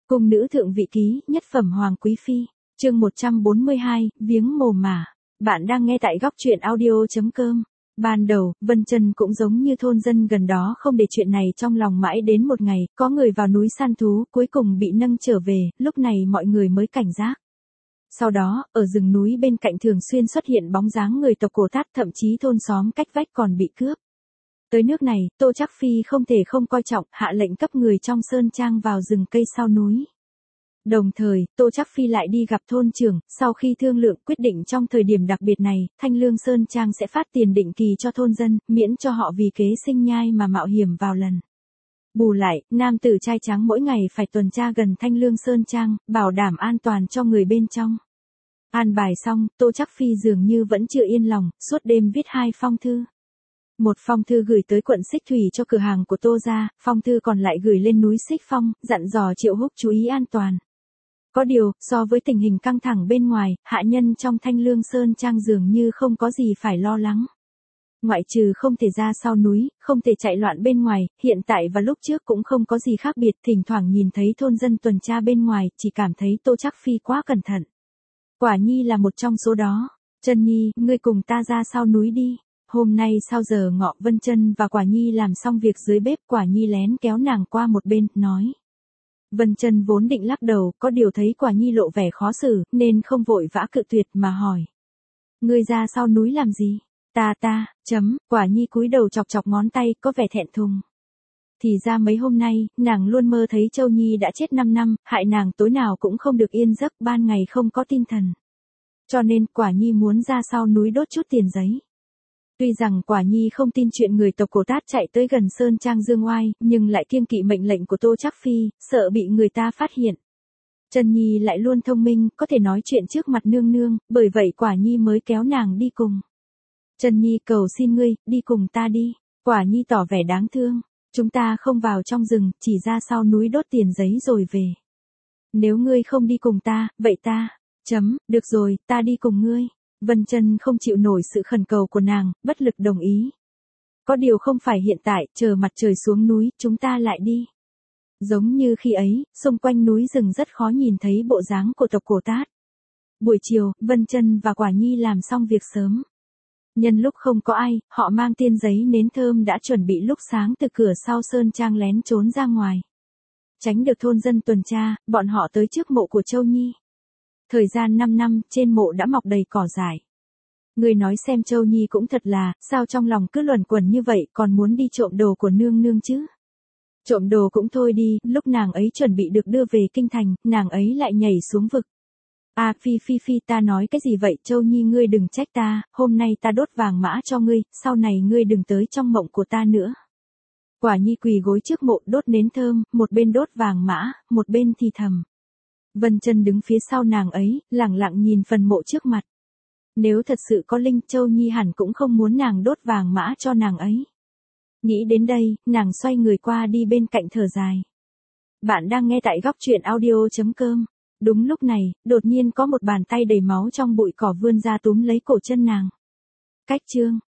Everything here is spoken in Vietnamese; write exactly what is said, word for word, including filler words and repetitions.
Cung nữ thượng vị ký, nhất phẩm hoàng quý phi, chương một trăm bốn mươi hai, viếng mồ mả. Bạn đang nghe tại góc truyện audio.com. Ban đầu, Vân Chân cũng giống như thôn dân gần đó không để chuyện này trong lòng mãi đến một ngày, có người vào núi săn thú, cuối cùng bị nâng trở về, lúc này mọi người mới cảnh giác. Sau đó, ở rừng núi bên cạnh thường xuyên xuất hiện bóng dáng người tộc Cổ Tát, thậm chí thôn xóm cách vách còn bị cướp. Tới nước này, Tô Trác Phi không thể không coi trọng, hạ lệnh cấp người trong sơn trang vào rừng cây sau núi. Đồng thời, Tô Trác Phi lại đi gặp thôn trưởng, sau khi thương lượng quyết định trong thời điểm đặc biệt này, Thanh Lương Sơn Trang sẽ phát tiền định kỳ cho thôn dân, miễn cho họ vì kế sinh nhai mà mạo hiểm vào lần. Bù lại, nam tử trai tráng mỗi ngày phải tuần tra gần Thanh Lương Sơn Trang, bảo đảm an toàn cho người bên trong. An bài xong, Tô Trác Phi dường như vẫn chưa yên lòng, suốt đêm viết hai phong thư. Một phong thư gửi tới quận Xích Thủy cho cửa hàng của Tô gia, phong thư còn lại gửi lên núi Xích Phong, dặn dò Triệu Húc chú ý an toàn. Có điều, so với tình hình căng thẳng bên ngoài, hạ nhân trong Thanh Lương Sơn Trang dường như không có gì phải lo lắng. Ngoại trừ không thể ra sau núi, không thể chạy loạn bên ngoài, hiện tại và lúc trước cũng không có gì khác biệt, thỉnh thoảng nhìn thấy thôn dân tuần tra bên ngoài, chỉ cảm thấy Tô Trác Phi quá cẩn thận. Quả Nhi là một trong số đó. Chân Nhi, ngươi cùng ta ra sau núi đi. Hôm nay sau giờ ngọ, Vân Chân và Quả Nhi làm xong việc dưới bếp, Quả Nhi lén kéo nàng qua một bên, nói. Vân Chân vốn định lắc đầu, có điều thấy Quả Nhi lộ vẻ khó xử, nên không vội vã cự tuyệt mà hỏi. Ngươi ra sau núi làm gì? Ta ta, chấm, Quả Nhi cúi đầu chọc chọc ngón tay, có vẻ thẹn thùng. Thì ra mấy hôm nay, nàng luôn mơ thấy Châu Nhi đã chết năm năm, hại nàng tối nào cũng không được yên giấc, ban ngày không có tinh thần. Cho nên, Quả Nhi muốn ra sau núi đốt chút tiền giấy. Tuy rằng Quả Nhi không tin chuyện người tộc Cổ Tát chạy tới gần Sơn Trang Dương Oai, nhưng lại kiêng kỵ mệnh lệnh của Tô Trác Phi, sợ bị người ta phát hiện. Chân Nhi lại luôn thông minh, có thể nói chuyện trước mặt nương nương, bởi vậy Quả Nhi mới kéo nàng đi cùng. Chân Nhi cầu xin ngươi, đi cùng ta đi. Quả Nhi tỏ vẻ đáng thương. Chúng ta không vào trong rừng, chỉ ra sau núi đốt tiền giấy rồi về. Nếu ngươi không đi cùng ta, vậy ta, chấm, được rồi, ta đi cùng ngươi. Vân Chân không chịu nổi sự khẩn cầu của nàng, bất lực đồng ý. Có điều không phải hiện tại, chờ mặt trời xuống núi, chúng ta lại đi. Giống như khi ấy, xung quanh núi rừng rất khó nhìn thấy bộ dáng của tộc Cổ Tát. Buổi chiều, Vân Chân và Quả Nhi làm xong việc sớm. Nhân lúc không có ai, họ mang tiên giấy nến thơm đã chuẩn bị lúc sáng từ cửa sau sơn trang lén trốn ra ngoài. Tránh được thôn dân tuần tra, bọn họ tới trước mộ của Châu Nhi. Thời gian năm năm, trên mộ đã mọc đầy cỏ dại. Người nói xem Châu Nhi cũng thật là, sao trong lòng cứ luẩn quẩn như vậy, còn muốn đi trộm đồ của nương nương chứ? Trộm đồ cũng thôi đi, lúc nàng ấy chuẩn bị được đưa về kinh thành, nàng ấy lại nhảy xuống vực. À Phi Phi Phi, ta nói cái gì vậy? Châu Nhi, ngươi đừng trách ta, hôm nay ta đốt vàng mã cho ngươi, sau này ngươi đừng tới trong mộng của ta nữa. Quả Nhi quỳ gối trước mộ đốt nến thơm, một bên đốt vàng mã, một bên thì thầm. Vân Chân đứng phía sau nàng ấy, lẳng lặng nhìn phần mộ trước mặt. Nếu thật sự có linh, Châu Nhi hẳn cũng không muốn nàng đốt vàng mã cho nàng ấy. Nghĩ đến đây, nàng xoay người qua đi bên cạnh thở dài. Bạn đang nghe tại góc truyện audio.com. Đúng lúc này, đột nhiên có một bàn tay đầy máu trong bụi cỏ vươn ra túm lấy cổ chân nàng. Cách chương.